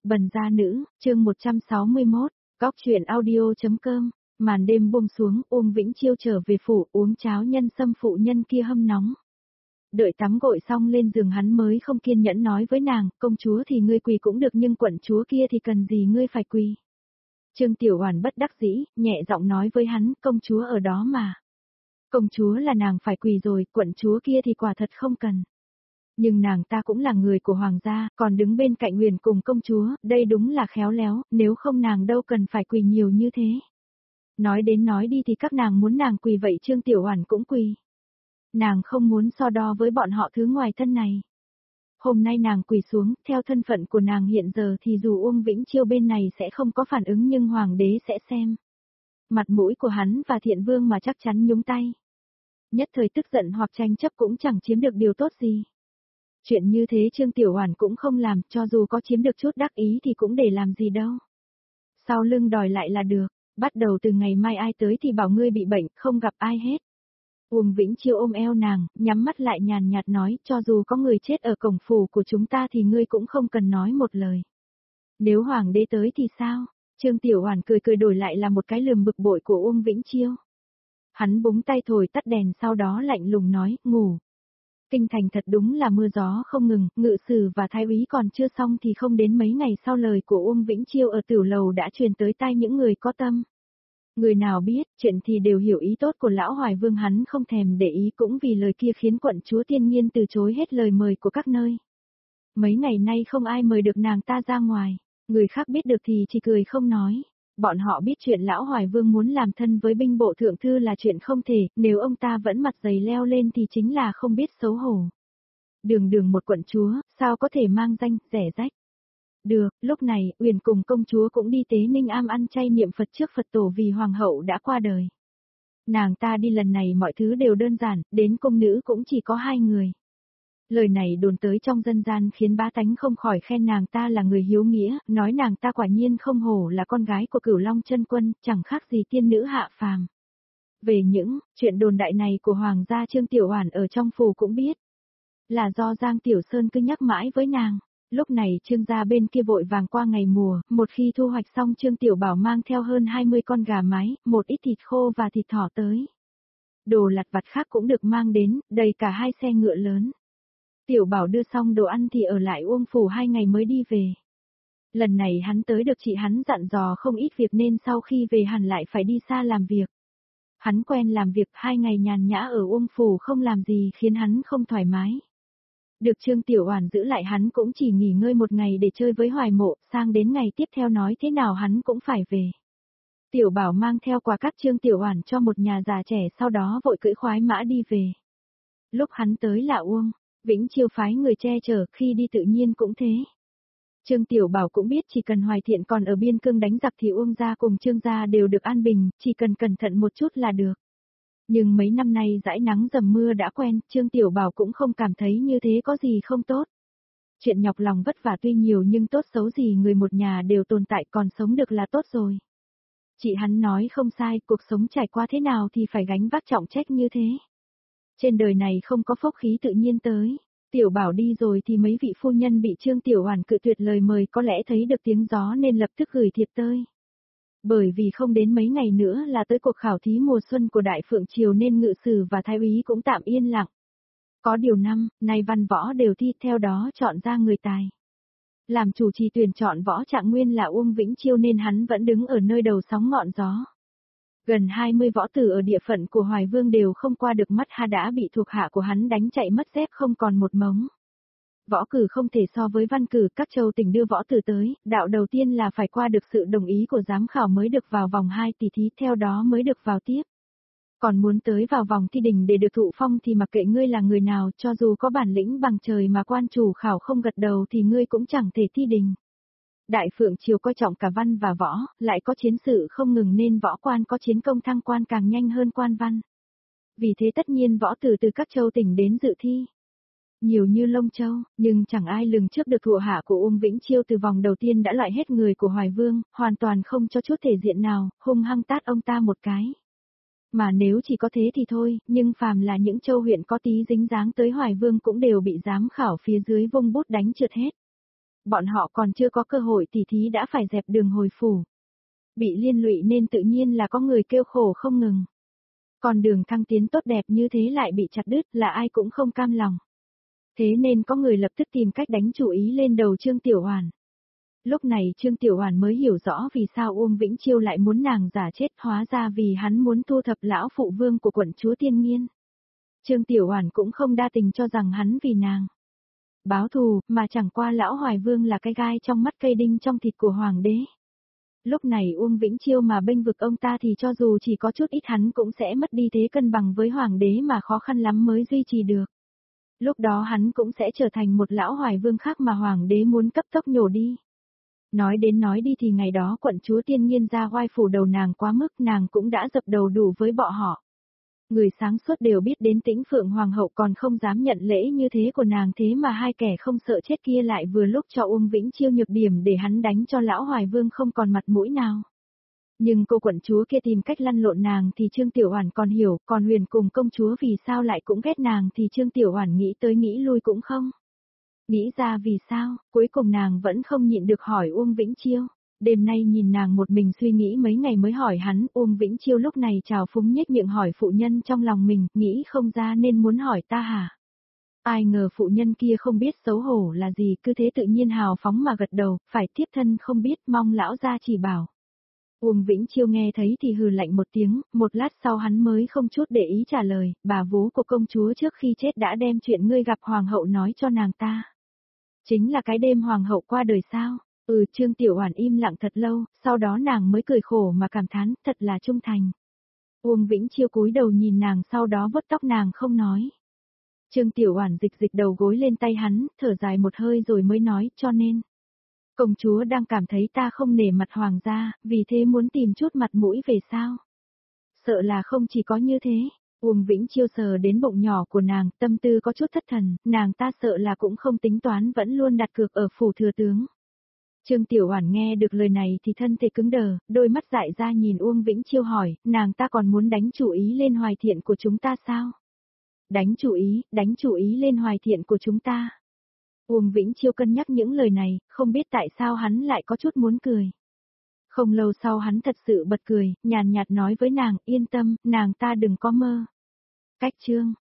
Bần gia nữ, chương 161, góc truyện audio.com, màn đêm buông xuống, Uông Vĩnh Chiêu trở về phủ uống cháo nhân sâm phụ nhân kia hâm nóng. Đợi tắm gội xong lên giường hắn mới không kiên nhẫn nói với nàng, công chúa thì ngươi quỳ cũng được nhưng quận chúa kia thì cần gì ngươi phải quỳ. Trương Tiểu Hoàn bất đắc dĩ, nhẹ giọng nói với hắn, công chúa ở đó mà. Công chúa là nàng phải quỳ rồi, quận chúa kia thì quả thật không cần. Nhưng nàng ta cũng là người của hoàng gia, còn đứng bên cạnh Huyền cùng công chúa, đây đúng là khéo léo, nếu không nàng đâu cần phải quỳ nhiều như thế. Nói đến nói đi thì các nàng muốn nàng quỳ vậy Trương Tiểu Hoàn cũng quỳ. Nàng không muốn so đo với bọn họ thứ ngoài thân này. Hôm nay nàng quỳ xuống, theo thân phận của nàng hiện giờ thì dù Uông Vĩnh Chiêu bên này sẽ không có phản ứng nhưng hoàng đế sẽ xem. Mặt mũi của hắn và Thiện Vương mà chắc chắn nhúng tay. Nhất thời tức giận hoặc tranh chấp cũng chẳng chiếm được điều tốt gì. Chuyện như thế Trương Tiểu Hoàn cũng không làm, cho dù có chiếm được chút đắc ý thì cũng để làm gì đâu. Sau lưng đòi lại là được, bắt đầu từ ngày mai ai tới thì bảo ngươi bị bệnh, không gặp ai hết. Uông Vĩnh Chiêu ôm eo nàng, nhắm mắt lại nhàn nhạt nói, cho dù có người chết ở cổng phủ của chúng ta thì ngươi cũng không cần nói một lời. Nếu hoàng đế tới thì sao? Trương Tiểu Hoàn cười cười đổi lại là một cái lườm bực bội của Uông Vĩnh Chiêu. Hắn búng tay thổi tắt đèn sau đó lạnh lùng nói, ngủ. Kinh thành thật đúng là mưa gió không ngừng, ngự sử và thái úy còn chưa xong thì không đến mấy ngày sau lời của Uông Vĩnh Chiêu ở Tửu Lầu đã truyền tới tai những người có tâm. Người nào biết, chuyện thì đều hiểu ý tốt của lão Hoài Vương hắn không thèm để ý cũng vì lời kia khiến quận chúa Tiên Nhiên từ chối hết lời mời của các nơi. Mấy ngày nay không ai mời được nàng ta ra ngoài, người khác biết được thì chỉ cười không nói. Bọn họ biết chuyện lão Hoài Vương muốn làm thân với binh bộ thượng thư là chuyện không thể, nếu ông ta vẫn mặt dày leo lên thì chính là không biết xấu hổ. Đường đường một quận chúa, sao có thể mang danh, rẻ rách. Được, lúc này, Uyển cùng công chúa cũng đi Tế Ninh Am ăn chay niệm Phật trước Phật tổ vì hoàng hậu đã qua đời. Nàng ta đi lần này mọi thứ đều đơn giản, đến cung nữ cũng chỉ có 2 người. Lời này đồn tới trong dân gian khiến bá tánh không khỏi khen nàng ta là người hiếu nghĩa, nói nàng ta quả nhiên không hổ là con gái của Cửu Long Chân Quân, chẳng khác gì tiên nữ hạ phàm. Về những chuyện đồn đại này của hoàng gia Trương Tiểu Hoàn ở trong phủ cũng biết. Là do Giang Tiểu Sơn cứ nhắc mãi với nàng. Lúc này Trương gia bên kia vội vàng qua ngày mùa, một khi thu hoạch xong Trương Tiểu Bảo mang theo hơn 20 con gà mái, một ít thịt khô và thịt thỏ tới. Đồ lặt vặt khác cũng được mang đến, đầy cả 2 xe ngựa lớn. Tiểu Bảo đưa xong đồ ăn thì ở lại Uông phủ 2 ngày mới đi về. Lần này hắn tới được chị hắn dặn dò không ít việc nên sau khi về hẳn lại phải đi xa làm việc. Hắn quen làm việc 2 ngày nhàn nhã ở Uông phủ không làm gì khiến hắn không thoải mái. Được Trương Tiểu Hoàn giữ lại hắn cũng chỉ nghỉ ngơi 1 ngày để chơi với Hoài Mộ, sang đến ngày tiếp theo nói thế nào hắn cũng phải về. Tiểu Bảo mang theo quà cáp Trương Tiểu Hoàn cho một nhà già trẻ sau đó vội cưỡi khoái mã đi về. Lúc hắn tới là Uông Vĩnh Chiêu phái người che chở, khi đi tự nhiên cũng thế. Trương Tiểu Bảo cũng biết chỉ cần Hoài Thiện còn ở biên cương đánh giặc thì Uông gia cùng Trương gia đều được an bình, chỉ cần cẩn thận một chút là được. Nhưng mấy năm nay dãi nắng dầm mưa đã quen, Trương Tiểu Bảo cũng không cảm thấy như thế có gì không tốt. Chuyện nhọc lòng vất vả tuy nhiều nhưng tốt xấu gì người một nhà đều tồn tại còn sống được là tốt rồi. Chị hắn nói không sai, cuộc sống trải qua thế nào thì phải gánh vác trọng trách như thế. Trên đời này không có phúc khí tự nhiên tới. Tiểu Bảo đi rồi thì mấy vị phu nhân bị Trương Tiểu Hoàn cự tuyệt lời mời có lẽ thấy được tiếng gió nên lập tức gửi thiệp tới. Bởi vì không đến mấy ngày nữa là tới cuộc khảo thí mùa xuân của Đại Phượng Triều nên ngự sử và thái úy cũng tạm yên lặng. Có điều nay văn võ đều thi theo đó chọn ra người tài. Làm chủ trì tuyển chọn võ trạng nguyên là Uông Vĩnh Chiêu nên hắn vẫn đứng ở nơi đầu sóng ngọn gió. Gần 20 võ tử ở địa phận của Hoài Vương đều không qua được mắt đã bị thuộc hạ của hắn đánh chạy mất dép không còn một mống. Võ cử không thể so với văn cử, các châu tỉnh đưa võ tử tới, đạo đầu tiên là phải qua được sự đồng ý của giám khảo mới được vào vòng 2 tỷ thí, theo đó mới được vào tiếp. Còn muốn tới vào vòng thi đình để được thụ phong thì mặc kệ ngươi là người nào, cho dù có bản lĩnh bằng trời mà quan chủ khảo không gật đầu thì ngươi cũng chẳng thể thi đình. Đại Phượng Triều coi trọng cả văn và võ, lại có chiến sự không ngừng nên võ quan có chiến công thăng quan càng nhanh hơn quan văn. Vì thế tất nhiên võ tử từ các châu tỉnh đến dự thi. Nhiều như lông châu, nhưng chẳng ai lường trước được thuộc hạ của Uông Vĩnh Chiêu từ vòng đầu tiên đã loại hết người của Hoài Vương, hoàn toàn không cho chút thể diện nào, hung hăng tát ông ta một cái. Mà nếu chỉ có thế thì thôi, nhưng phàm là những châu huyện có tí dính dáng tới Hoài Vương cũng đều bị giám khảo phía dưới vung bút đánh trượt hết. bọn họ còn chưa có cơ hội tỉ thí đã phải dẹp đường hồi phủ. Bị liên lụy nên tự nhiên là có người kêu khổ không ngừng. Còn đường thăng tiến tốt đẹp như thế lại bị chặt đứt là ai cũng không cam lòng. Thế nên có người lập tức tìm cách đánh chủ ý lên đầu Trương Tiểu Oản. Lúc này Trương Tiểu Oản mới hiểu rõ vì sao Uông Vĩnh Chiêu lại muốn nàng giả chết, hóa ra vì hắn muốn thu thập lão phụ vương của quận chúa Tiên Nghiên. Trương Tiểu Oản cũng không đa tình cho rằng hắn vì nàng báo thù, mà chẳng qua lão Hoài Vương là cái gai trong mắt cây đinh trong thịt của hoàng đế. Lúc này Uông Vĩnh Chiêu mà bênh vực ông ta thì cho dù chỉ có chút ít hắn cũng sẽ mất đi thế cân bằng với hoàng đế mà khó khăn lắm mới duy trì được. Lúc đó hắn cũng sẽ trở thành một lão Hoài Vương khác mà hoàng đế muốn cấp tốc nhổ đi. Nói đến nói đi thì ngày đó quận chúa Tiên Nghiên ra oai phủ đầu nàng quá mức, nàng cũng đã dập đầu đủ với bọn họ. Người sáng suốt đều biết đến Tĩnh Phượng Hoàng hậu còn không dám nhận lễ như thế của nàng, thế mà hai kẻ không sợ chết kia lại vừa lúc cho Uông Vĩnh Chiêu nhược điểm để hắn đánh cho lão Hoài Vương không còn mặt mũi nào. Nhưng cô quận chúa kia tìm cách lăn lộn nàng thì Trương Tiểu Oản còn hiểu, còn Huyền cùng công chúa vì sao lại cũng ghét nàng thì Trương Tiểu Oản nghĩ tới nghĩ lui cũng không. Nghĩ ra vì sao, cuối cùng nàng vẫn không nhịn được hỏi Uông Vĩnh Chiêu. Đêm nay nhìn nàng một mình suy nghĩ mấy ngày mới hỏi hắn, Uông Vĩnh Chiêu lúc này trào phúng nhếch miệng hỏi phụ nhân trong lòng mình, nghĩ không ra nên muốn hỏi ta hả? Ai ngờ phụ nhân kia không biết xấu hổ là gì, cứ thế tự nhiên hào phóng mà gật đầu, phải tiếp thân không biết, mong lão gia chỉ bảo. Uông Vĩnh Chiêu nghe thấy thì hừ lạnh một tiếng, một lát sau hắn mới không chút để ý trả lời, bà vú của công chúa trước khi chết đã đem chuyện ngươi gặp hoàng hậu nói cho nàng ta. Chính là cái đêm hoàng hậu qua đời sao? Trương Tiểu Oản im lặng thật lâu, sau đó nàng mới cười khổ mà cảm thán, thật là trung thành. Uông Vĩnh Chiêu cúi đầu nhìn nàng sau đó vuốt tóc nàng không nói. Trương Tiểu Oản dịch đầu gối lên tay hắn, thở dài một hơi rồi mới nói, cho nên. Công chúa đang cảm thấy ta không nể mặt hoàng gia, vì thế muốn tìm chút mặt mũi về sao? Sợ là không chỉ có như thế. Uông Vĩnh Chiêu sờ đến bụng nhỏ của nàng, tâm tư có chút thất thần, nàng ta sợ là cũng không tính toán vẫn luôn đặt cược ở phủ thừa tướng. Trương Tiểu Oản nghe được lời này thì thân thể cứng đờ, đôi mắt dại ra nhìn Uông Vĩnh Chiêu hỏi, nàng ta còn muốn đánh chủ ý lên Hoài Thiện của chúng ta sao? Đánh chủ ý lên Hoài Thiện của chúng ta. Uông Vĩnh Chiêu cân nhắc những lời này, không biết tại sao hắn lại có chút muốn cười. Không lâu sau hắn thật sự bật cười, nhàn nhạt nói với nàng, yên tâm, nàng ta đừng có mơ. Cách chương